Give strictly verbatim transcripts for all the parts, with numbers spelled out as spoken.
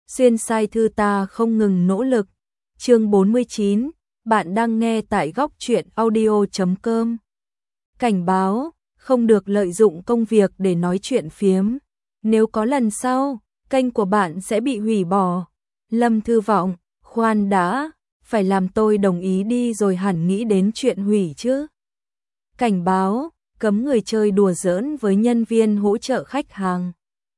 Xuyên sai thư ta không ngừng nỗ lực. Chương bốn mươi chín, bạn đang nghe tại góc truyện audio chấm com. Cảnh báo, không được lợi dụng công việc để nói chuyện phiếm. Nếu có lần sau, kênh của bạn sẽ bị hủy bỏ. Lâm Thư Vọng, khoan đã, phải làm tôi đồng ý đi rồi hẳn nghĩ đến chuyện hủy chứ. Cảnh báo, cấm người chơi đùa giỡn với nhân viên hỗ trợ khách hàng.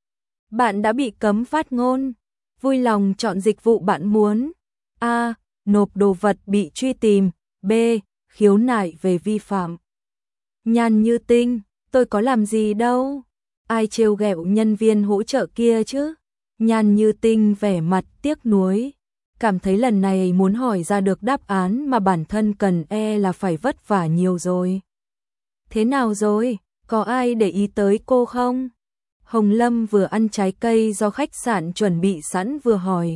Bạn đã bị cấm phát ngôn. Vui lòng chọn dịch vụ bạn muốn. A. Nộp đồ vật bị truy tìm. B. Khiếu nại về vi phạm. Nhan Như Tinh, tôi có làm gì đâu. Ai trêu ghẹo nhân viên hỗ trợ kia chứ? Nhan Như Tinh vẻ mặt tiếc nuối, cảm thấy lần này muốn hỏi ra được đáp án mà bản thân cần e là phải vất vả nhiều rồi. Thế nào rồi? Có ai để ý tới cô không? Hồng Lâm vừa ăn trái cây do khách sạn chuẩn bị sẵn vừa hỏi.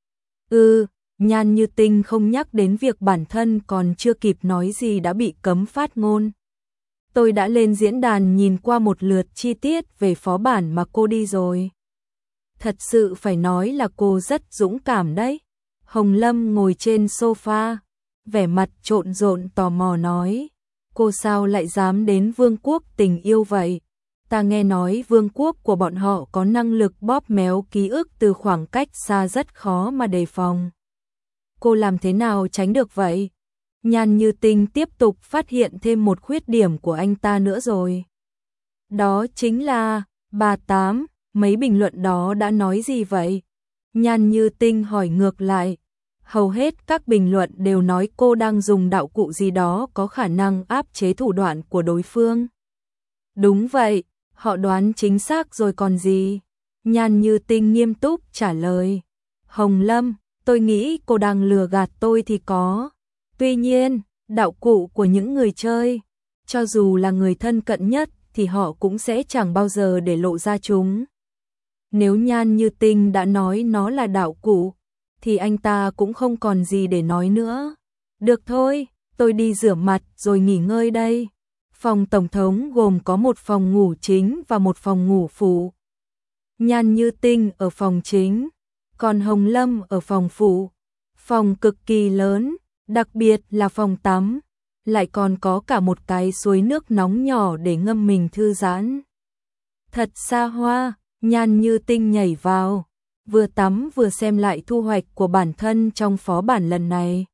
Ừ, Nhan Như Tinh không nhắc đến việc bản thân còn chưa kịp nói gì đã bị cấm phát ngôn. Tôi đã lên diễn đàn nhìn qua một lượt chi tiết về phó bản mà cô đi rồi. Thật sự phải nói là cô rất dũng cảm đấy. Hồng Lâm ngồi trên sofa, vẻ mặt trộn rộn tò mò nói. Cô sao lại dám đến vương quốc tình yêu vậy? Ta nghe nói vương quốc của bọn họ có năng lực bóp méo ký ức từ khoảng cách xa rất khó mà đề phòng. Cô làm thế nào tránh được vậy? Nhan Như Tinh tiếp tục phát hiện thêm một khuyết điểm của anh ta nữa rồi. Đó chính là, bà Tám, mấy bình luận đó đã nói gì vậy? Nhan Như Tinh hỏi ngược lại. Hầu hết các bình luận đều nói cô đang dùng đạo cụ gì đó có khả năng áp chế thủ đoạn của đối phương. Đúng vậy, họ đoán chính xác rồi còn gì. Nhan Như Tinh nghiêm túc trả lời. Hồng Lâm, tôi nghĩ cô đang lừa gạt tôi thì có. Tuy nhiên, đạo cụ của những người chơi, cho dù là người thân cận nhất thì họ cũng sẽ chẳng bao giờ để lộ ra chúng. Nếu Nhan Như Tinh đã nói nó là đạo cụ, thì anh ta cũng không còn gì để nói nữa. Được thôi, tôi đi rửa mặt rồi nghỉ ngơi đây. Phòng tổng thống gồm có một phòng ngủ chính và một phòng ngủ phụ. Nhan Như Tinh ở phòng chính, còn Hồng Lâm ở phòng phụ. Phòng cực kỳ lớn, đặc biệt là phòng tắm, lại còn có cả một cái suối nước nóng nhỏ để ngâm mình thư giãn. Thật xa hoa, Nhan Như Tinh nhảy vào, vừa tắm vừa xem lại thu hoạch của bản thân trong phó bản lần này.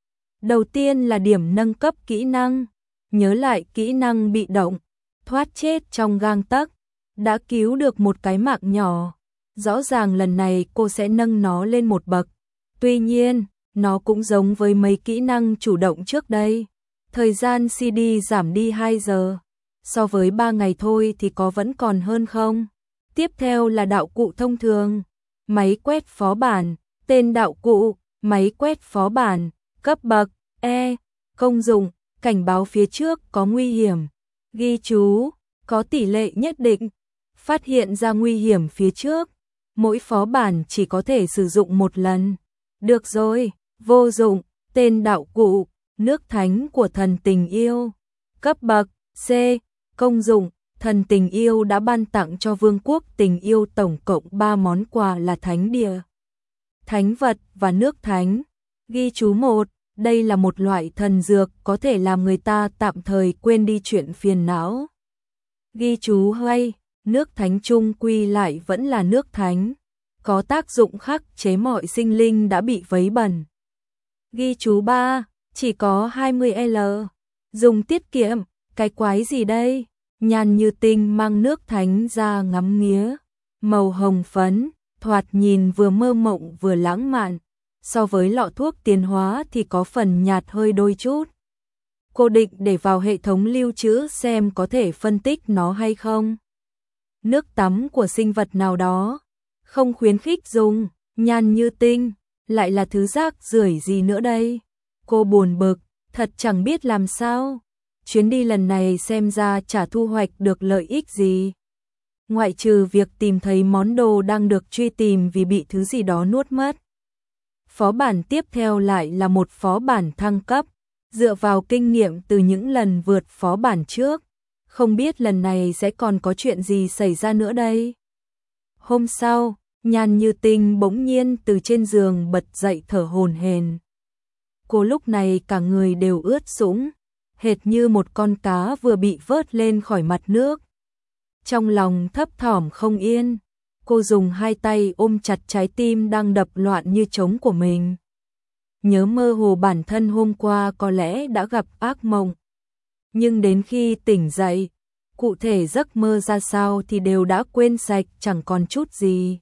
Đầu tiên là điểm nâng cấp kỹ năng, nhớ lại kỹ năng bị động, thoát chết trong gang tấc, đã cứu được một cái mạng nhỏ. Rõ ràng lần này cô sẽ nâng nó lên một bậc. Tuy nhiên, nó cũng giống với mấy kỹ năng chủ động trước đây. Thời gian xê đê giảm đi hai giờ, so với ba ngày thôi thì có vẫn còn hơn không? Tiếp theo là đạo cụ thông thường, máy quét phó bản, tên đạo cụ, máy quét phó bản, cấp bậc, E, công dụng, cảnh báo phía trước có nguy hiểm, ghi chú, có tỷ lệ nhất định, phát hiện ra nguy hiểm phía trước, mỗi phó bản chỉ có thể sử dụng một lần. Được rồi, vô dụng, tên đạo cụ, nước thánh của thần tình yêu, cấp bậc, C, công dụng, thần tình yêu đã ban tặng cho vương quốc tình yêu tổng cộng ba món quà là thánh địa, thánh vật và nước thánh. Ghi chú một, đây là một loại thần dược có thể làm người ta tạm thời quên đi chuyện phiền não. Ghi chú hai, nước thánh chung quy lại vẫn là nước thánh, có tác dụng khắc chế mọi sinh linh đã bị vấy bẩn. Ghi chú ba, chỉ có hai mươi L, dùng tiết kiệm, cái quái gì đây? Nhan Như Tinh mang nước thánh ra ngắm nghía, màu hồng phấn, thoạt nhìn vừa mơ mộng vừa lãng mạn, so với lọ thuốc tiến hóa thì có phần nhạt hơi đôi chút. Cô định để vào hệ thống lưu trữ xem có thể phân tích nó hay không. Nước tắm của sinh vật nào đó, không khuyến khích dùng. Nhan Như Tinh, lại là thứ rác rưởi gì nữa đây? Cô buồn bực, thật chẳng biết làm sao. Chuyến đi lần này xem ra chả thu hoạch được lợi ích gì. Ngoại trừ việc tìm thấy món đồ đang được truy tìm vì bị thứ gì đó nuốt mất. Phó bản tiếp theo lại là một phó bản thăng cấp, dựa vào kinh nghiệm từ những lần vượt phó bản trước. Không biết lần này sẽ còn có chuyện gì xảy ra nữa đây. Hôm sau, Nhan Như Tinh bỗng nhiên từ trên giường bật dậy thở hổn hển. Cô lúc này cả người đều ướt sũng, hệt như một con cá vừa bị vớt lên khỏi mặt nước. Trong lòng thấp thỏm không yên, cô dùng hai tay ôm chặt trái tim đang đập loạn như trống của mình. Nhớ mơ hồ bản thân hôm qua có lẽ đã gặp ác mộng. Nhưng đến khi tỉnh dậy, cụ thể giấc mơ ra sao thì đều đã quên sạch, chẳng còn chút gì.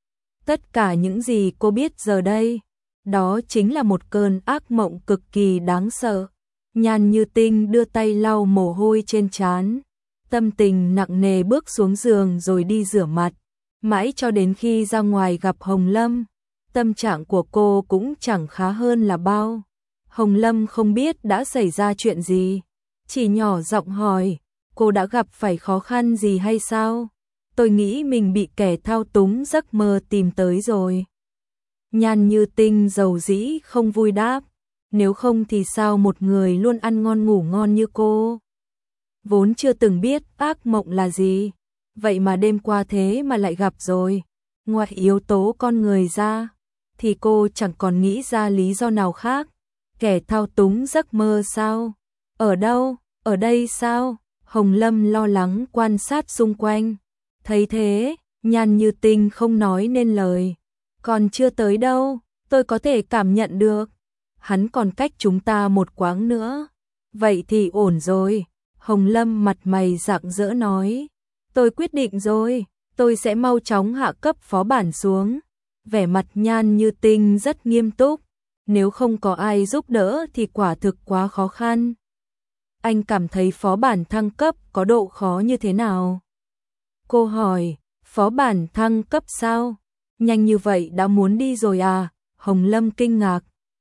Tất cả những gì cô biết giờ đây, đó chính là một cơn ác mộng cực kỳ đáng sợ. Nhan Như Tinh đưa tay lau mồ hôi trên trán, tâm tình nặng nề bước xuống giường rồi đi rửa mặt. Mãi cho đến khi ra ngoài gặp Hồng Lâm, tâm trạng của cô cũng chẳng khá hơn là bao. Hồng Lâm không biết đã xảy ra chuyện gì, chỉ nhỏ giọng hỏi, cô đã gặp phải khó khăn gì hay sao? Tôi nghĩ mình bị kẻ thao túng giấc mơ tìm tới rồi. Nhan Như Tinh dầu dĩ không vui đáp, nếu không thì sao một người luôn ăn ngon ngủ ngon như cô, vốn chưa từng biết ác mộng là gì, vậy mà đêm qua thế mà lại gặp rồi. Ngoài yếu tố con người ra, thì cô chẳng còn nghĩ ra lý do nào khác. Kẻ thao túng giấc mơ sao? Ở đâu? Ở đây sao? Hồng Lâm lo lắng quan sát xung quanh. Thấy thế, Nhan Như Tinh không nói nên lời. Còn chưa tới đâu, tôi có thể cảm nhận được. Hắn còn cách chúng ta một quãng nữa. Vậy thì ổn rồi. Hồng Lâm mặt mày rạng rỡ nói. Tôi quyết định rồi, tôi sẽ mau chóng hạ cấp phó bản xuống. Vẻ mặt Nhan Như Tinh rất nghiêm túc. Nếu không có ai giúp đỡ thì quả thực quá khó khăn. Anh cảm thấy phó bản thăng cấp có độ khó như thế nào? Cô hỏi, phó bản thăng cấp sao? Nhanh như vậy đã muốn đi rồi à? Hồng Lâm kinh ngạc.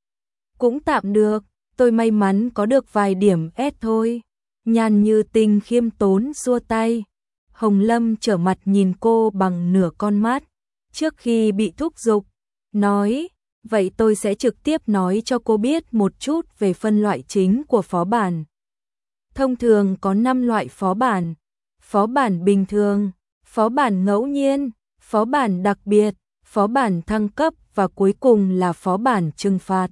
Cũng tạm được, tôi may mắn có được vài điểm S thôi. Nhan Như Tinh khiêm tốn xua tay. Hồng Lâm trở mặt nhìn cô bằng nửa con mắt. Trước khi bị thúc giục, nói, vậy tôi sẽ trực tiếp nói cho cô biết một chút về phân loại chính của phó bản. Thông thường có năm loại phó bản. Phó bản bình thường, phó bản ngẫu nhiên, phó bản đặc biệt, phó bản thăng cấp và cuối cùng là phó bản trừng phạt.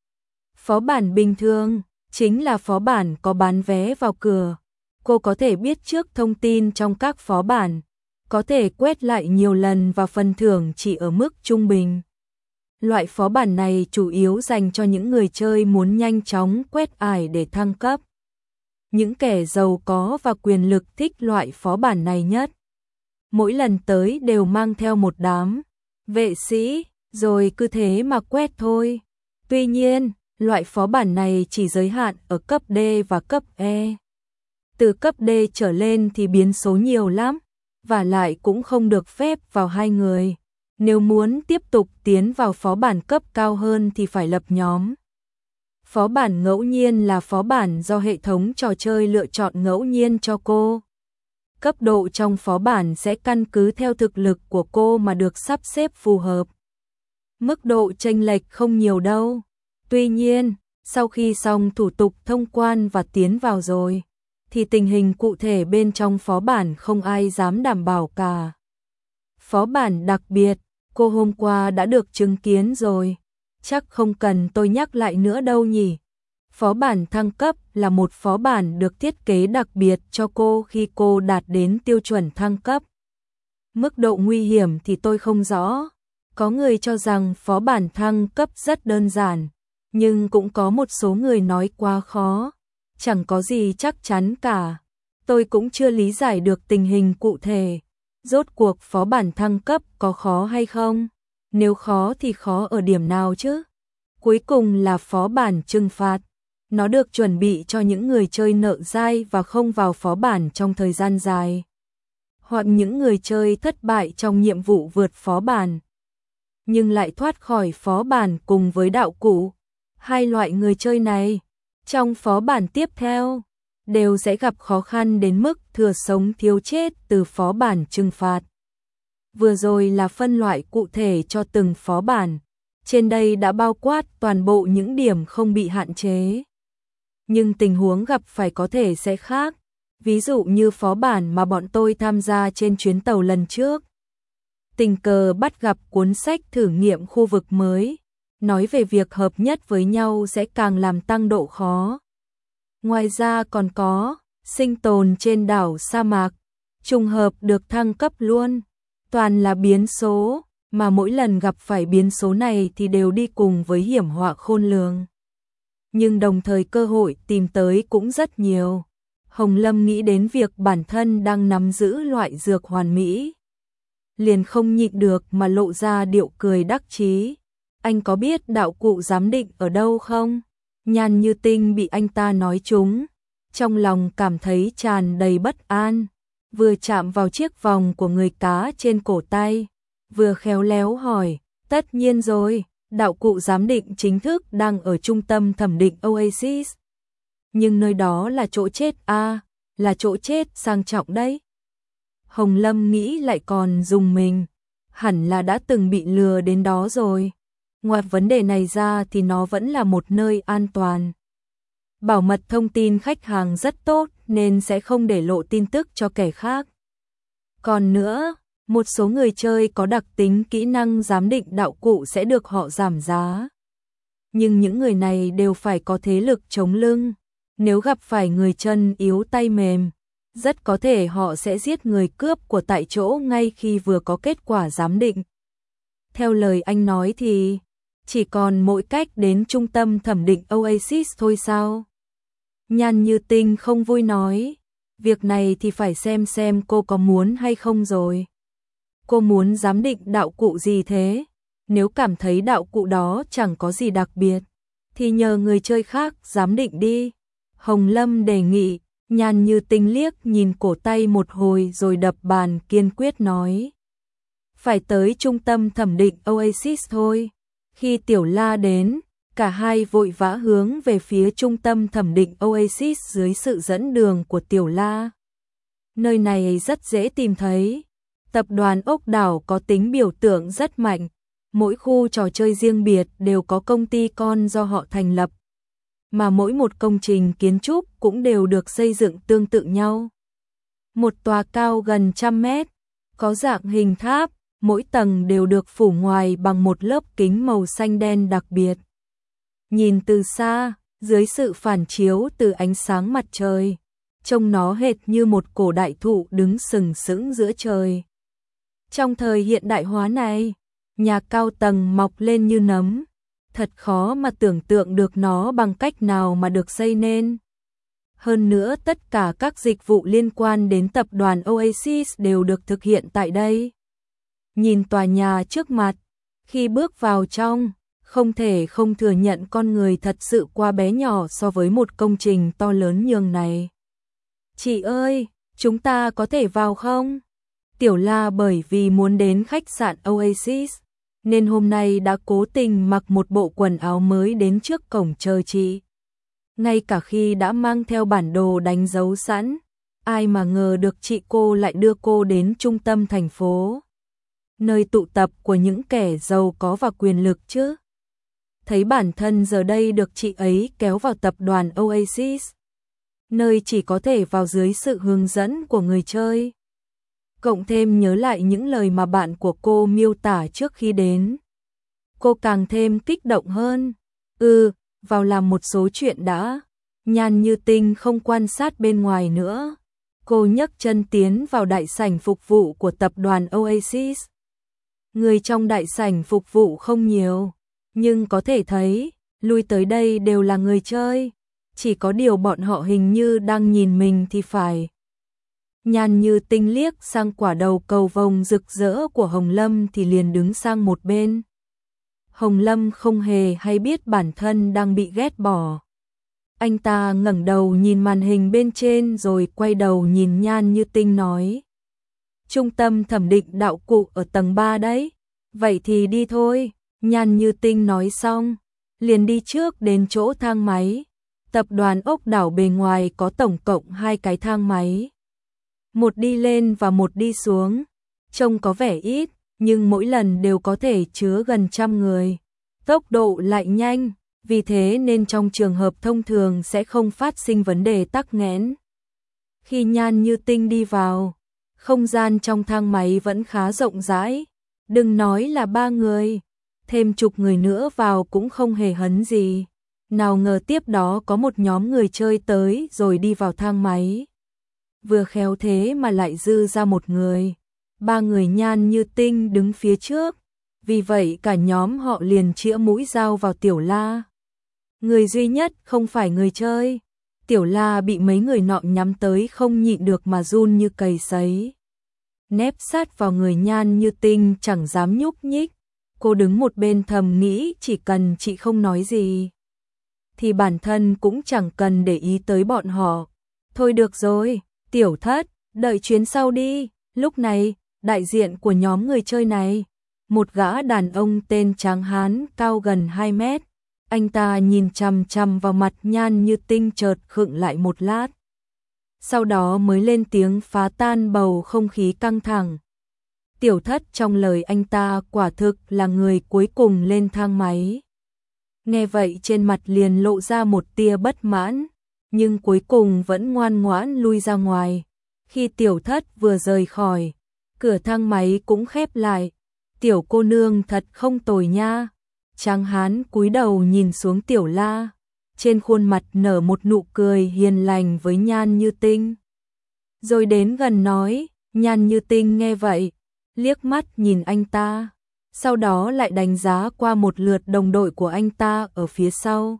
Phó bản bình thường chính là phó bản có bán vé vào cửa. Cô có thể biết trước thông tin trong các phó bản, có thể quét lại nhiều lần và phần thưởng chỉ ở mức trung bình. Loại phó bản này chủ yếu dành cho những người chơi muốn nhanh chóng quét ải để thăng cấp. Những kẻ giàu có và quyền lực thích loại phó bản này nhất. Mỗi lần tới đều mang theo một đám vệ sĩ, rồi cứ thế mà quét thôi. Tuy nhiên, loại phó bản này chỉ giới hạn ở cấp D và cấp E. Từ cấp D trở lên thì biến số nhiều lắm, và lại cũng không được phép vào hai người. Nếu muốn tiếp tục tiến vào phó bản cấp cao hơn thì phải lập nhóm. Phó bản ngẫu nhiên là phó bản do hệ thống trò chơi lựa chọn ngẫu nhiên cho cô. Cấp độ trong phó bản sẽ căn cứ theo thực lực của cô mà được sắp xếp phù hợp. Mức độ chênh lệch không nhiều đâu. Tuy nhiên, sau khi xong thủ tục thông quan và tiến vào rồi, thì tình hình cụ thể bên trong phó bản không ai dám đảm bảo cả. Phó bản đặc biệt, cô hôm qua đã được chứng kiến rồi. Chắc không cần tôi nhắc lại nữa đâu nhỉ. Phó bản thăng cấp là một phó bản được thiết kế đặc biệt cho cô khi cô đạt đến tiêu chuẩn thăng cấp. Mức độ nguy hiểm thì tôi không rõ. Có người cho rằng phó bản thăng cấp rất đơn giản, nhưng cũng có một số người nói quá khó. Chẳng có gì chắc chắn cả. Tôi cũng chưa lý giải được tình hình cụ thể. Rốt cuộc phó bản thăng cấp có khó hay không? Nếu khó thì khó ở điểm nào chứ? Cuối cùng là phó bản trừng phạt. Nó được chuẩn bị cho những người chơi nợ dai và không vào phó bản trong thời gian dài. Hoặc những người chơi thất bại trong nhiệm vụ vượt phó bản, nhưng lại thoát khỏi phó bản cùng với đạo cụ. Hai loại người chơi này, trong phó bản tiếp theo, đều sẽ gặp khó khăn đến mức thừa sống thiếu chết từ phó bản trừng phạt. Vừa rồi là phân loại cụ thể cho từng phó bản. Trên đây đã bao quát toàn bộ những điểm không bị hạn chế. Nhưng tình huống gặp phải có thể sẽ khác. Ví dụ như phó bản mà bọn tôi tham gia trên chuyến tàu lần trước. tình cờ bắt gặp cuốn sách thử nghiệm khu vực mới, nói về việc hợp nhất với nhau sẽ càng làm tăng độ khó. Ngoài ra còn có sinh tồn trên đảo sa mạc, trùng hợp được thăng cấp luôn, toàn là biến số, mà mỗi lần gặp phải biến số này thì đều đi cùng với hiểm họa khôn lường. Nhưng đồng thời cơ hội tìm tới cũng rất nhiều. Hồng Lâm nghĩ đến việc bản thân đang nắm giữ loại dược hoàn mỹ, liền không nhịn được mà lộ ra điệu cười đắc chí. Anh có biết đạo cụ giám định ở đâu không? Nhan Như Tinh bị anh ta nói trúng, trong lòng cảm thấy tràn đầy bất an, vừa chạm vào chiếc vòng của người cá trên cổ tay, vừa khéo léo hỏi, tất nhiên rồi, đạo cụ giám định chính thức đang ở trung tâm thẩm định Oasis. Nhưng nơi đó là chỗ chết a, à, là chỗ chết sang trọng đấy. Hồng Lâm nghĩ lại còn dùng mình, hẳn là đã từng bị lừa đến đó rồi. Ngoài vấn đề này ra thì nó vẫn là một nơi an toàn. Bảo mật thông tin khách hàng rất tốt nên sẽ không để lộ tin tức cho kẻ khác. Còn nữa, một số người chơi có đặc tính kỹ năng giám định đạo cụ sẽ được họ giảm giá. Nhưng những người này đều phải có thế lực chống lưng. Nếu gặp phải người chân yếu tay mềm, rất có thể họ sẽ giết người cướp của tại chỗ ngay khi vừa có kết quả giám định. Theo lời anh nói thì chỉ còn mỗi cách đến trung tâm thẩm định Oasis thôi sao? Nhan Như Tinh không vui nói, việc này thì phải xem xem cô có muốn hay không rồi. Cô muốn giám định đạo cụ gì thế? Nếu cảm thấy đạo cụ đó chẳng có gì đặc biệt, thì nhờ người chơi khác giám định đi. Hồng Lâm đề nghị. Nhan Như Tinh liếc nhìn cổ tay một hồi rồi đập bàn kiên quyết nói, phải tới trung tâm thẩm định Oasis thôi. Khi Tiểu La đến, cả hai vội vã hướng về phía trung tâm thẩm định Oasis dưới sự dẫn đường của Tiểu La. Nơi này rất dễ tìm thấy. Tập đoàn ốc đảo có tính biểu tượng rất mạnh, mỗi khu trò chơi riêng biệt đều có công ty con do họ thành lập, mà mỗi một công trình kiến trúc cũng đều được xây dựng tương tự nhau. Một tòa cao gần trăm mét, có dạng hình tháp, mỗi tầng đều được phủ ngoài bằng một lớp kính màu xanh đen đặc biệt. Nhìn từ xa, dưới sự phản chiếu từ ánh sáng mặt trời, trông nó hệt như một cổ đại thụ đứng sừng sững giữa trời. Trong thời hiện đại hóa này, nhà cao tầng mọc lên như nấm, thật khó mà tưởng tượng được nó bằng cách nào mà được xây nên. Hơn nữa tất cả các dịch vụ liên quan đến tập đoàn Oasis đều được thực hiện tại đây. Nhìn tòa nhà trước mặt, khi bước vào trong, không thể không thừa nhận con người thật sự quá bé nhỏ so với một công trình to lớn nhường này. Chị ơi, chúng ta có thể vào không? Tiểu La bởi vì muốn đến khách sạn Oasis, nên hôm nay đã cố tình mặc một bộ quần áo mới đến trước cổng chờ chị. Ngay cả khi đã mang theo bản đồ đánh dấu sẵn, ai mà ngờ được chị cô lại đưa cô đến trung tâm thành phố, nơi tụ tập của những kẻ giàu có và quyền lực chứ. Thấy bản thân giờ đây được chị ấy kéo vào tập đoàn Oasis, nơi chỉ có thể vào dưới sự hướng dẫn của người chơi. Cộng thêm nhớ lại những lời mà bạn của cô miêu tả trước khi đến, cô càng thêm kích động hơn. Ừ, vào làm một số chuyện đã. Nhan Như Tinh không quan sát bên ngoài nữa. Cô nhấc chân tiến vào đại sảnh phục vụ của tập đoàn Oasis. Người trong đại sảnh phục vụ không nhiều, nhưng có thể thấy, lui tới đây đều là người chơi. Chỉ có điều bọn họ hình như đang nhìn mình thì phải. Nhan Như Tinh liếc sang quả đầu cầu vồng rực rỡ của Hồng Lâm thì liền đứng sang một bên. Hồng Lâm không hề hay biết bản thân đang bị ghét bỏ. Anh ta ngẩng đầu nhìn màn hình bên trên rồi quay đầu nhìn Nhan Như Tinh nói, trung tâm thẩm định đạo cụ ở tầng ba đấy, vậy thì đi thôi. Nhan Như Tinh nói xong, liền đi trước đến chỗ thang máy. Tập đoàn ốc đảo bề ngoài có tổng cộng hai cái thang máy, một đi lên và một đi xuống, trông có vẻ ít, nhưng mỗi lần đều có thể chứa gần trăm người. Tốc độ lại nhanh, vì thế nên trong trường hợp thông thường sẽ không phát sinh vấn đề tắc nghẽn. Khi Nhan Như Tinh đi vào, không gian trong thang máy vẫn khá rộng rãi, Đừng nói là ba người, thêm chục người nữa vào cũng không hề hấn gì. Nào ngờ tiếp đó có một nhóm người chơi tới rồi đi vào thang máy. Vừa khéo thế mà lại dư ra một người. Ba người Nhan Như Tinh đứng phía trước. Vì vậy cả nhóm họ liền chĩa mũi dao vào Tiểu La. Người duy nhất không phải người chơi. Tiểu La bị mấy người nọ nhắm tới không nhịn được mà run như cầy sấy. Nép sát vào người Nhan Như Tinh chẳng dám nhúc nhích. Cô đứng một bên thầm nghĩ chỉ cần chị không nói gì thì bản thân cũng chẳng cần để ý tới bọn họ. Thôi được rồi, Tiểu Thất, đợi chuyến sau đi. Lúc này, đại diện của nhóm người chơi này, một gã đàn ông tên Tráng Hán cao gần hai mét. Anh ta nhìn chằm chằm vào mặt Nhan Như Tinh chợt khựng lại một lát. Sau đó mới lên tiếng phá tan bầu không khí căng thẳng. Tiểu Thất trong lời anh ta quả thực là người cuối cùng lên thang máy. Nghe vậy trên mặt liền lộ ra một tia bất mãn, nhưng cuối cùng vẫn ngoan ngoãn lui ra ngoài. Khi Tiểu Thất vừa rời khỏi, cửa thang máy cũng khép lại. Tiểu cô nương thật không tồi nha. Tráng Hán cúi đầu nhìn xuống Tiểu La, trên khuôn mặt nở một nụ cười hiền lành với Nhan Như Tinh. Rồi đến gần nói, Nhan Như Tinh nghe vậy, liếc mắt nhìn anh ta, sau đó lại đánh giá qua một lượt đồng đội của anh ta ở phía sau.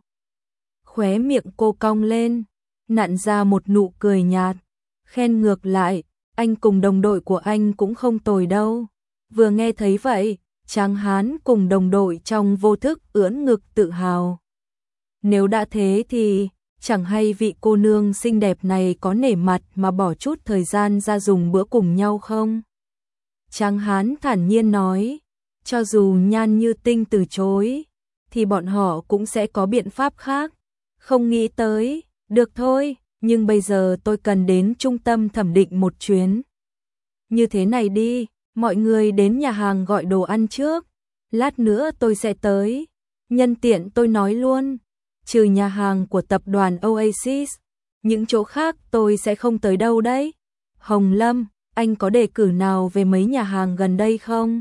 Khóe miệng cô cong lên, nặn ra một nụ cười nhạt, khen ngược lại, anh cùng đồng đội của anh cũng không tồi đâu. Vừa nghe thấy vậy, Tráng Hán cùng đồng đội trong vô thức ưỡn ngực tự hào. Nếu đã thế thì, chẳng hay vị cô nương xinh đẹp này có nể mặt mà bỏ chút thời gian ra dùng bữa cùng nhau không? Tráng Hán thản nhiên nói, cho dù Nhan Như Tinh từ chối, thì bọn họ cũng sẽ có biện pháp khác. Không nghĩ tới, được thôi, nhưng bây giờ tôi cần đến trung tâm thẩm định một chuyến. Như thế này đi, mọi người đến nhà hàng gọi đồ ăn trước, lát nữa tôi sẽ tới. Nhân tiện tôi nói luôn, trừ nhà hàng của tập đoàn Oasis, những chỗ khác tôi sẽ không tới đâu đấy. Hồng Lâm, anh có đề cử nào về mấy nhà hàng gần đây không?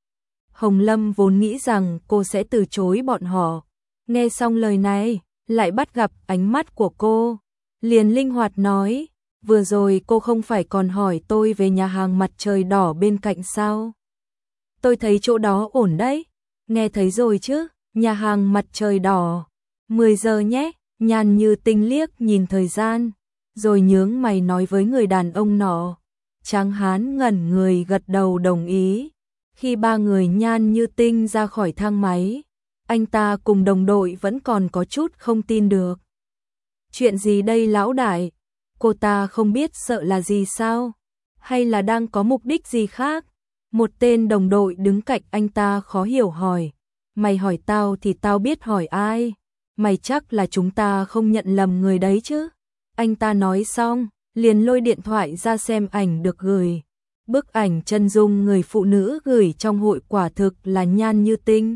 Hồng Lâm vốn nghĩ rằng cô sẽ từ chối bọn họ. Nghe xong lời này, lại bắt gặp ánh mắt của cô. Liền linh hoạt nói, vừa rồi cô không phải còn hỏi tôi về nhà hàng Mặt Trời Đỏ bên cạnh sao? Tôi thấy chỗ đó ổn đấy. Nghe thấy rồi chứ, nhà hàng Mặt Trời Đỏ. mười giờ nhé, Nhan Như Tinh liếc nhìn thời gian, rồi nhướng mày nói với người đàn ông nọ. Tráng Hán ngẩn người gật đầu đồng ý. Khi ba người Nhan Như Tinh ra khỏi thang máy, anh ta cùng đồng đội vẫn còn có chút không tin được. Chuyện gì đây lão đại? Cô ta không biết sợ là gì sao? Hay là đang có mục đích gì khác? Một tên đồng đội đứng cạnh anh ta khó hiểu hỏi. Mày hỏi tao thì tao biết hỏi ai? Mày chắc là chúng ta không nhận lầm người đấy chứ? Anh ta nói xong, liền lôi điện thoại ra xem ảnh được gửi. Bức ảnh chân dung người phụ nữ gửi trong hội quả thực là Nhan Như Tinh.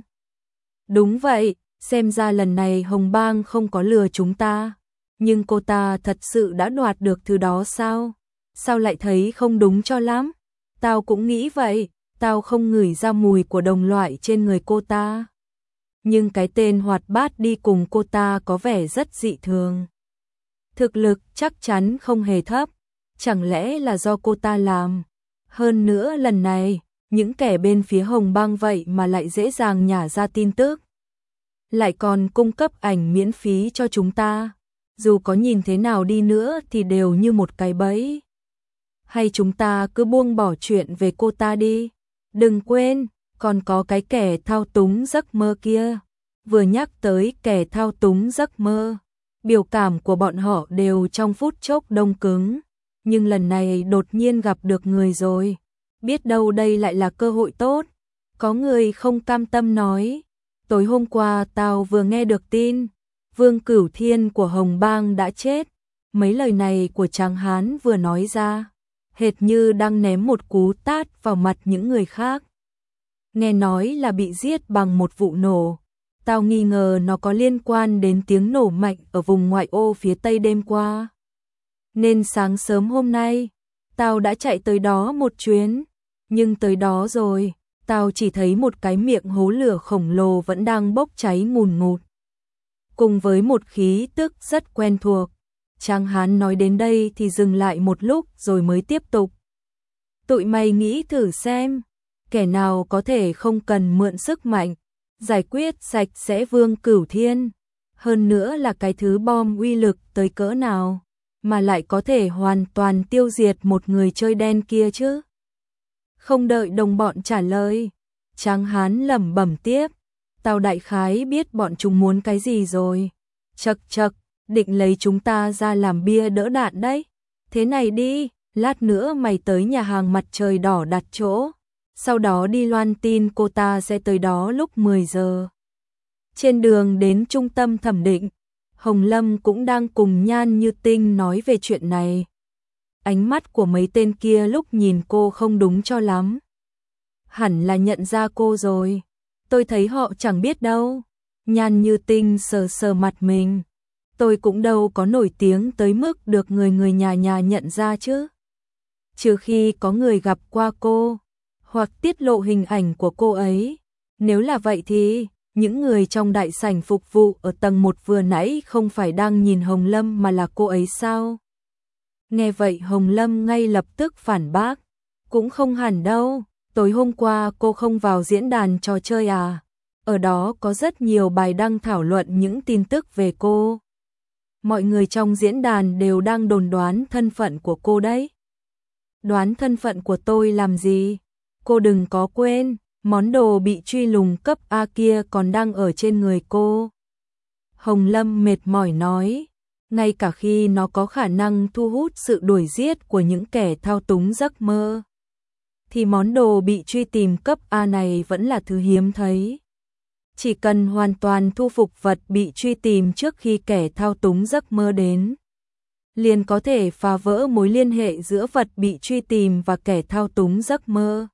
Đúng vậy, xem ra lần này Hồng Bang không có lừa chúng ta. Nhưng cô ta thật sự đã đoạt được thứ đó sao? Sao lại thấy không đúng cho lắm? Tao cũng nghĩ vậy, tao không ngửi ra mùi của đồng loại trên người cô ta. Nhưng cái tên hoạt bát đi cùng cô ta có vẻ rất dị thường. Thực lực chắc chắn không hề thấp, chẳng lẽ là do cô ta làm? Hơn nữa lần này, những kẻ bên phía Hồng Bang vậy mà lại dễ dàng nhả ra tin tức. Lại còn cung cấp ảnh miễn phí cho chúng ta. Dù có nhìn thế nào đi nữa thì đều như một cái bẫy. Hay chúng ta cứ buông bỏ chuyện về cô ta đi. Đừng quên, còn có cái kẻ thao túng giấc mơ kia. Vừa nhắc tới kẻ thao túng giấc mơ, biểu cảm của bọn họ đều trong phút chốc đông cứng. Nhưng lần này đột nhiên gặp được người rồi. Biết đâu đây lại là cơ hội tốt. Có người không cam tâm nói, tối hôm qua tao vừa nghe được tin Vương Cửu Thiên của Hồng Bang đã chết. Mấy lời này của Tráng Hán vừa nói ra, hệt như đang ném một cú tát vào mặt những người khác. Nghe nói là bị giết bằng một vụ nổ. Tao nghi ngờ nó có liên quan đến tiếng nổ mạnh ở vùng ngoại ô phía tây đêm qua. Nên sáng sớm hôm nay, tao đã chạy tới đó một chuyến. Nhưng tới đó rồi, tao chỉ thấy một cái miệng hố lửa khổng lồ vẫn đang bốc cháy ngùn ngụt. Cùng với một khí tức rất quen thuộc. Tráng hán nói đến đây thì dừng lại một lúc rồi mới tiếp tục. Tụi mày nghĩ thử xem, kẻ nào có thể không cần mượn sức mạnh, giải quyết sạch sẽ Vương Cửu Thiên. Hơn nữa là cái thứ bom uy lực tới cỡ nào, mà lại có thể hoàn toàn tiêu diệt một người chơi đen kia chứ. Không đợi đồng bọn trả lời, Tráng hán lẩm bẩm tiếp. Tao đại khái biết bọn chúng muốn cái gì rồi. Chậc chậc, định lấy chúng ta ra làm bia đỡ đạn đấy. Thế này đi, lát nữa mày tới nhà hàng Mặt Trời Đỏ đặt chỗ. Sau đó đi loan tin cô ta sẽ tới đó lúc mười giờ. Trên đường đến trung tâm thẩm định, Hồng Lâm cũng đang cùng Nhan Như Tinh nói về chuyện này. Ánh mắt của mấy tên kia lúc nhìn cô không đúng cho lắm. Hẳn là nhận ra cô rồi. Tôi thấy họ chẳng biết đâu. Nhan Như Tinh sờ sờ mặt mình. Tôi cũng đâu có nổi tiếng tới mức được người người nhà nhà nhận ra chứ. Trừ khi có người gặp qua cô, hoặc tiết lộ hình ảnh của cô ấy. Nếu là vậy thì, những người trong đại sảnh phục vụ ở tầng một vừa nãy không phải đang nhìn Hồng Lâm mà là cô ấy sao? Nghe vậy Hồng Lâm ngay lập tức phản bác. Cũng không hẳn đâu. Tối hôm qua cô không vào diễn đàn trò chơi à? Ở đó có rất nhiều bài đăng thảo luận những tin tức về cô. Mọi người trong diễn đàn đều đang đồn đoán thân phận của cô đấy. Đoán thân phận của tôi làm gì? Cô đừng có quên, món đồ bị truy lùng cấp A kia còn đang ở trên người cô. Hồng Lâm mệt mỏi nói, ngay cả khi nó có khả năng thu hút sự đuổi giết của những kẻ thao túng giấc mơ, thì món đồ bị truy tìm cấp A này vẫn là thứ hiếm thấy. Chỉ cần hoàn toàn thu phục vật bị truy tìm trước khi kẻ thao túng giấc mơ đến, liền có thể phá vỡ mối liên hệ giữa vật bị truy tìm và kẻ thao túng giấc mơ.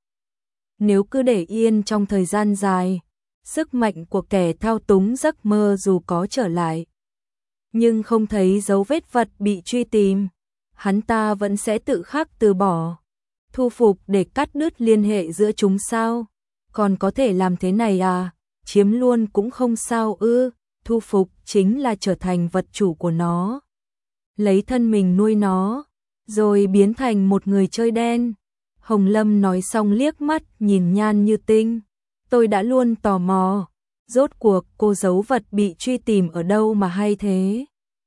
Nếu cứ để yên trong thời gian dài, sức mạnh của kẻ thao túng giấc mơ dù có trở lại, nhưng không thấy dấu vết vật bị truy tìm, hắn ta vẫn sẽ tự khắc từ bỏ, thu phục để cắt đứt liên hệ giữa chúng sao? Còn có thể làm thế này à? Chiếm luôn cũng không sao ư? Thu phục chính là trở thành vật chủ của nó, lấy thân mình nuôi nó, rồi biến thành một người chơi đen. Hồng Lâm nói xong liếc mắt nhìn Nhan Như Tinh. Tôi đã luôn tò mò, rốt cuộc cô giấu vật bị truy tìm ở đâu mà hay thế?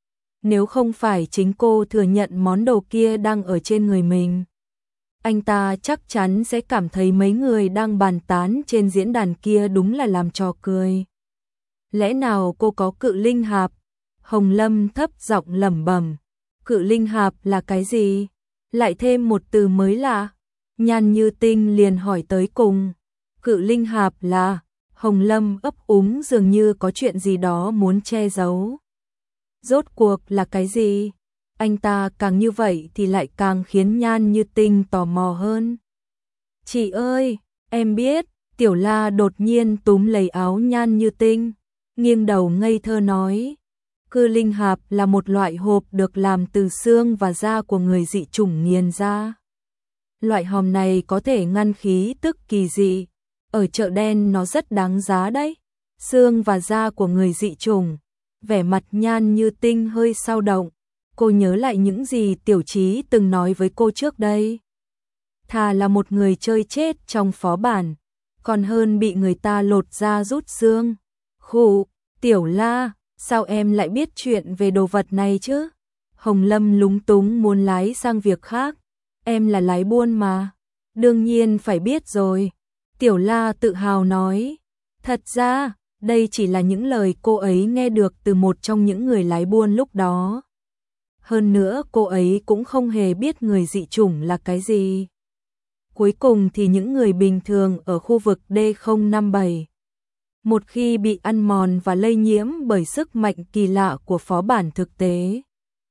Nếu không phải chính cô thừa nhận món đồ kia đang ở trên người mình, anh ta chắc chắn sẽ cảm thấy mấy người đang bàn tán trên diễn đàn kia đúng là làm trò cười. Lẽ nào cô có cự linh hạp? Hồng Lâm thấp giọng lẩm bẩm. Cự linh hạp là cái gì? Lại thêm một từ mới lạ. Nhan Như Tinh liền hỏi tới cùng. Cự linh hạp là... Hồng Lâm ấp úng dường như có chuyện gì đó muốn che giấu. Rốt cuộc là cái gì? Anh ta càng như vậy thì lại càng khiến Nhan Như Tinh tò mò hơn. Chị ơi, em biết. Tiểu La đột nhiên túm lấy áo Nhan Như Tinh, nghiêng đầu ngây thơ nói. Cự linh hạp là một loại hộp được làm từ xương và da của người dị chủng nghiền ra. Loại hòm này có thể ngăn khí tức kỳ dị. Ở chợ đen nó rất đáng giá đấy. Xương và da của người dị chủng. Vẻ mặt Nhan Như Tinh hơi xao động. Cô nhớ lại những gì Tiểu Chí từng nói với cô trước đây. Thà là một người chơi chết trong phó bản, còn hơn bị người ta lột da rút xương. Khụ, Tiểu La, sao em lại biết chuyện về đồ vật này chứ? Hồng Lâm lúng túng muốn lái sang việc khác. Em là lái buôn mà. Đương nhiên phải biết rồi. Tiểu La tự hào nói. Thật ra, đây chỉ là những lời cô ấy nghe được từ một trong những người lái buôn lúc đó. Hơn nữa cô ấy cũng không hề biết người dị chủng là cái gì. Cuối cùng thì những người bình thường ở khu vực D không năm bảy, một khi bị ăn mòn và lây nhiễm bởi sức mạnh kỳ lạ của phó bản thực tế,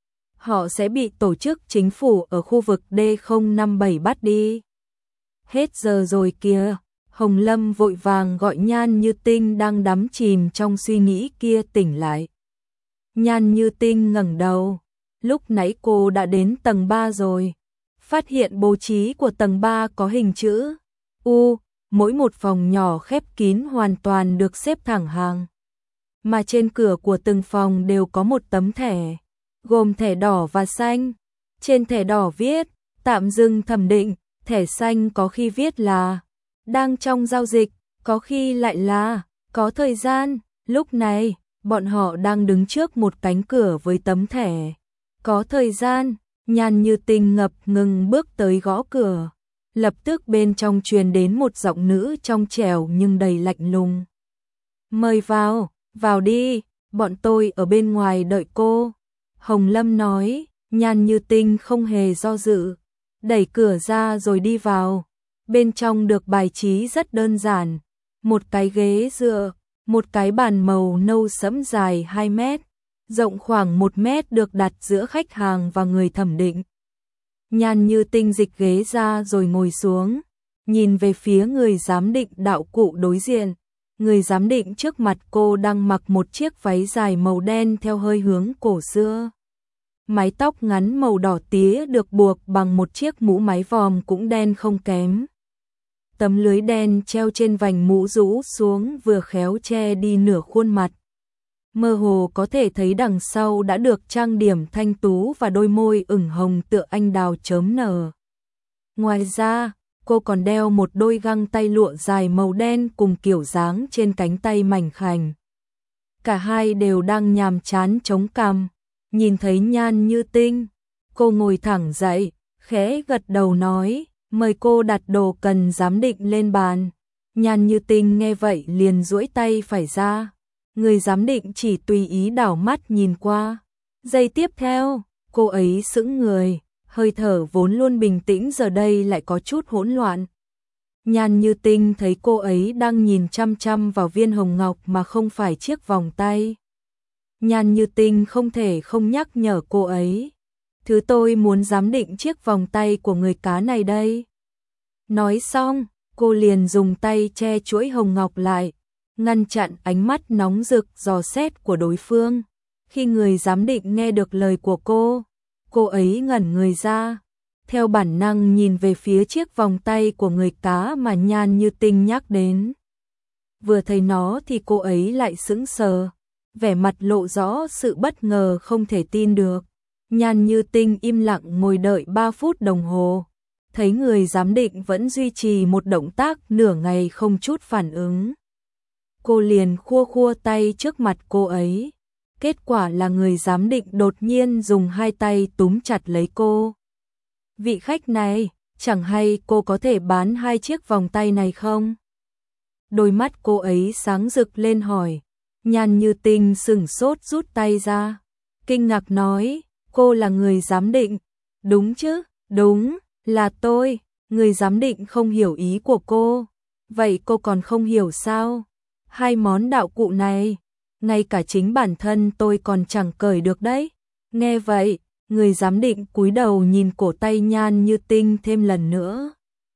họ sẽ bị tổ chức chính phủ ở khu vực D không năm bảy bắt đi. Hết giờ rồi kìa. Hồng Lâm vội vàng gọi Nhan Như Tinh đang đắm chìm trong suy nghĩ kia tỉnh lại. Nhan Như Tinh ngẩng đầu. Lúc nãy cô đã đến tầng ba rồi. Phát hiện bố trí của tầng ba có hình chữ U. mỗi một phòng nhỏ khép kín hoàn toàn được xếp thẳng hàng. Mà trên cửa của từng phòng đều có một tấm thẻ, gồm thẻ đỏ và xanh. Trên thẻ đỏ viết, tạm dừng thẩm định, thẻ xanh có khi viết là đang trong giao dịch, có khi lại là có thời gian. Lúc này, bọn họ đang đứng trước một cánh cửa với tấm thẻ có thời gian. Nhan Như Tinh ngập ngừng bước tới gõ cửa. Lập tức bên trong truyền đến một giọng nữ trong trẻo nhưng đầy lạnh lùng. Mời vào, vào đi, bọn tôi ở bên ngoài đợi cô. Hồng Lâm nói. Nhan Như Tinh không hề do dự, đẩy cửa ra rồi đi vào. Bên trong được bài trí rất đơn giản, một cái ghế dựa, một cái bàn màu nâu sẫm dài hai mét, rộng khoảng một mét được đặt giữa khách hàng và người thẩm định. Nhan Như Tinh dịch ghế ra rồi ngồi xuống, nhìn về phía người giám định đạo cụ đối diện. Người giám định trước mặt cô đang mặc một chiếc váy dài màu đen theo hơi hướng cổ xưa. Mái tóc ngắn màu đỏ tía được buộc bằng một chiếc mũ mái vòm cũng đen không kém. Tấm lưới đen treo trên vành mũ rũ xuống vừa khéo che đi nửa khuôn mặt. Mơ hồ có thể thấy đằng sau đã được trang điểm thanh tú và đôi môi ửng hồng tựa anh đào chớm nở. Ngoài ra, cô còn đeo một đôi găng tay lụa dài màu đen cùng kiểu dáng trên cánh tay mảnh khảnh. Cả hai đều đang nhàm chán chống cằm. Nhìn thấy Nhan Như Tinh, cô ngồi thẳng dậy, khẽ gật đầu nói, mời cô đặt đồ cần giám định lên bàn. Nhan Như Tinh nghe vậy liền duỗi tay phải ra. Người giám định chỉ tùy ý đảo mắt nhìn qua. Giây tiếp theo, cô ấy sững người, hơi thở vốn luôn bình tĩnh giờ đây lại có chút hỗn loạn. Nhan Như Tinh thấy cô ấy đang nhìn chăm chăm vào viên hồng ngọc mà không phải chiếc vòng tay. Nhan Như Tinh không thể không nhắc nhở cô ấy. Thứ tôi muốn giám định chiếc vòng tay của người cá này đây. Nói xong, cô liền dùng tay che chuỗi hồng ngọc lại, ngăn chặn ánh mắt nóng rực dò xét của đối phương. Khi người giám định nghe được lời của cô, cô ấy ngẩn người ra, theo bản năng nhìn về phía chiếc vòng tay của người cá mà Nhan Như Tinh nhắc đến. Vừa thấy nó thì cô ấy lại sững sờ, vẻ mặt lộ rõ sự bất ngờ không thể tin được. Nhan Như Tinh im lặng ngồi đợi ba phút đồng hồ, thấy người giám định vẫn duy trì một động tác nửa ngày không chút phản ứng. Cô liền khua khua tay trước mặt cô ấy. Kết quả là người giám định đột nhiên dùng hai tay túm chặt lấy cô. Vị khách này, chẳng hay cô có thể bán hai chiếc vòng tay này không? Đôi mắt cô ấy sáng rực lên hỏi. Nhan Như Tinh sửng sốt rút tay ra, kinh ngạc nói, cô là người giám định. Đúng chứ, đúng, là tôi. Người giám định không hiểu ý của cô. Vậy cô còn không hiểu sao? Hai món đạo cụ này, ngay cả chính bản thân tôi còn chẳng cởi được đấy. Nghe vậy, người giám định cúi đầu nhìn cổ tay Nhan Như Tinh thêm lần nữa.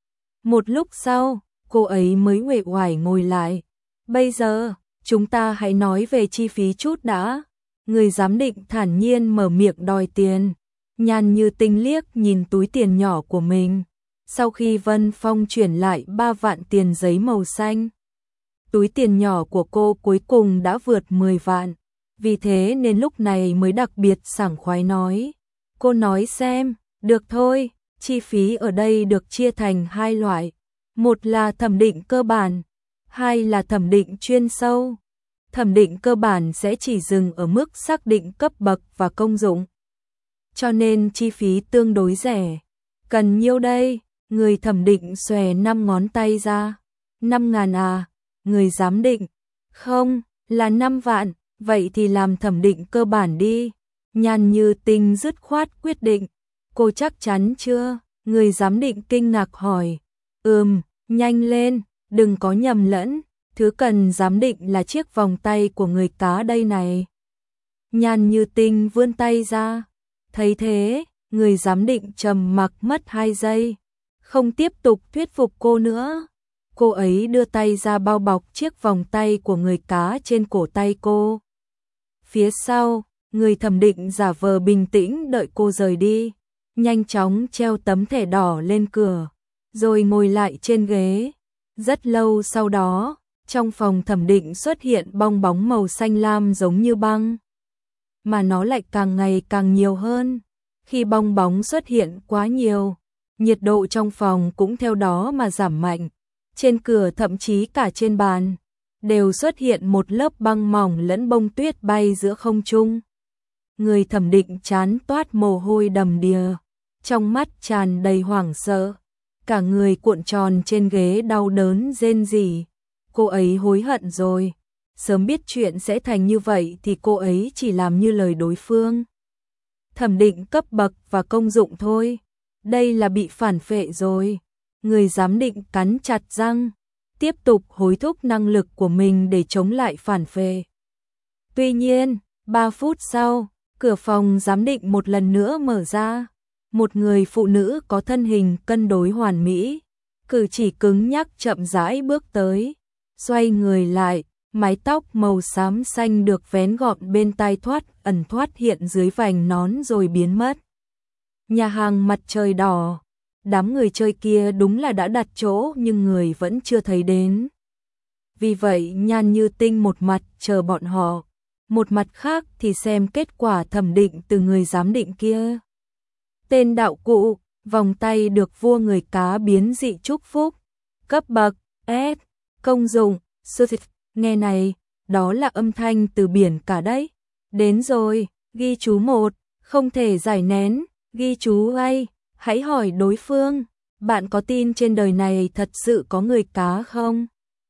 Một lúc sau, cô ấy mới uể oải ngồi lại. Bây giờ, chúng ta hãy nói về chi phí chút đã. Người giám định thản nhiên mở miệng đòi tiền. Nhan Như Tinh liếc nhìn túi tiền nhỏ của mình. Sau khi Vân Phong chuyển lại ba vạn tiền giấy màu xanh, túi tiền nhỏ của cô cuối cùng đã vượt mười vạn. Vì thế nên lúc này mới đặc biệt sảng khoái nói. Cô nói xem, được thôi, chi phí ở đây được chia thành hai loại. Một là thẩm định cơ bản, hai là thẩm định chuyên sâu. Thẩm định cơ bản sẽ chỉ dừng ở mức xác định cấp bậc và công dụng, cho nên chi phí tương đối rẻ. Cần nhiêu đây? Người thẩm định xòe năm ngón tay ra. Năm ngàn à? Người giám định. Không, là năm vạn, vậy thì làm thẩm định cơ bản đi. Nhan Như Tinh dứt khoát quyết định. Cô chắc chắn chưa? Người giám định kinh ngạc hỏi. Ừm, nhanh lên, đừng có nhầm lẫn. Thứ cần giám định là chiếc vòng tay của người cá đây này. Nhan Như Tinh vươn tay ra. Thấy thế, người giám định trầm mặc mất hai giây, không tiếp tục thuyết phục cô nữa. Cô ấy đưa tay ra bao bọc chiếc vòng tay của người cá trên cổ tay cô. Phía sau, người thẩm định giả vờ bình tĩnh đợi cô rời đi, nhanh chóng treo tấm thẻ đỏ lên cửa, rồi ngồi lại trên ghế. Rất lâu sau đó, trong phòng thẩm định xuất hiện bong bóng màu xanh lam giống như băng. Mà nó lại càng ngày càng nhiều hơn. Khi bong bóng xuất hiện quá nhiều, nhiệt độ trong phòng cũng theo đó mà giảm mạnh. Trên cửa thậm chí cả trên bàn, đều xuất hiện một lớp băng mỏng lẫn bông tuyết bay giữa không trung. Người thẩm định chán toát mồ hôi đầm đìa, trong mắt tràn đầy hoảng sợ. Cả người cuộn tròn trên ghế đau đớn rên rỉ. Cô ấy hối hận rồi. Sớm biết chuyện sẽ thành như vậy thì cô ấy chỉ làm như lời đối phương. Thẩm định cấp bậc và công dụng thôi. Đây là bị phản phệ rồi. Người giám định cắn chặt răng, tiếp tục hối thúc năng lực của mình để chống lại phản phệ. Tuy nhiên, ba phút sau, cửa phòng giám định một lần nữa mở ra. Một người phụ nữ có thân hình cân đối hoàn mỹ, cử chỉ cứng nhắc chậm rãi bước tới, xoay người lại, mái tóc màu xám xanh được vén gọn bên tai thoát ẩn thoát hiện dưới vành nón rồi biến mất. Nhà hàng Mặt Trời Đỏ, đám người chơi kia đúng là đã đặt chỗ nhưng người vẫn chưa thấy đến. Vì vậy Nhan Như Tinh một mặt chờ bọn họ, một mặt khác thì xem kết quả thẩm định từ người giám định kia. Tên đạo cụ, vòng tay được vua người cá biến dị chúc phúc, cấp bậc S, công dụng Surface. Nghe này, đó là âm thanh từ biển cả đấy. Đến rồi, ghi chú một, không thể giải nén, ghi chú ai, hãy hỏi đối phương, bạn có tin trên đời này thật sự có người cá không?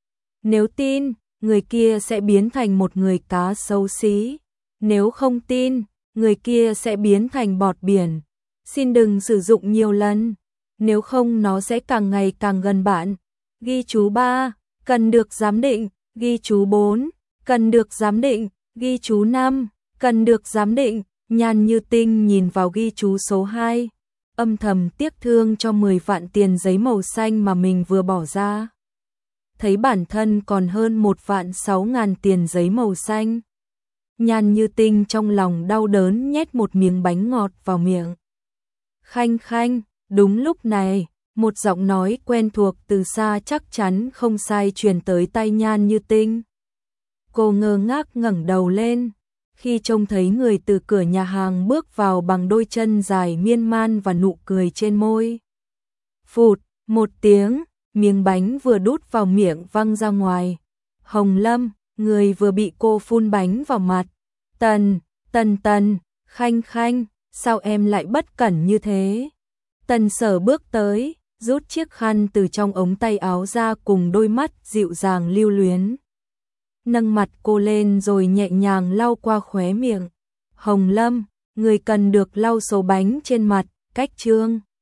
Nếu tin, người kia sẽ biến thành một người cá xấu xí. Nếu không tin, người kia sẽ biến thành bọt biển. Xin đừng sử dụng nhiều lần, nếu không nó sẽ càng ngày càng gần bạn. Ghi chú ba, cần được giám định. Ghi chú bốn, cần được giám định. Ghi chú năm, cần được giám định. Nhan Như Tinh nhìn vào ghi chú số hai, âm thầm tiếc thương cho mười vạn tiền giấy màu xanh mà mình vừa bỏ ra. Thấy bản thân còn hơn một vạn sáu ngàn tiền giấy màu xanh. Nhan Như Tinh trong lòng đau đớn nhét một miếng bánh ngọt vào miệng. Khanh khanh, đúng lúc này, một giọng nói quen thuộc từ xa chắc chắn không sai truyền tới tai Nhan Như Tinh. Cô ngơ ngác ngẩng đầu lên, khi trông thấy người từ cửa nhà hàng bước vào bằng đôi chân dài miên man và nụ cười trên môi. Phụt, một tiếng, miếng bánh vừa đút vào miệng văng ra ngoài. Hồng Lâm, người vừa bị cô phun bánh vào mặt. Tần, tần tần, khanh khanh, sao em lại bất cẩn như thế? Tần Sở bước tới, rút chiếc khăn từ trong ống tay áo ra cùng đôi mắt dịu dàng lưu luyến. Nâng mặt cô lên rồi nhẹ nhàng lau qua khóe miệng. Hồng Lâm, người cần được lau số bánh trên mặt, cách trương.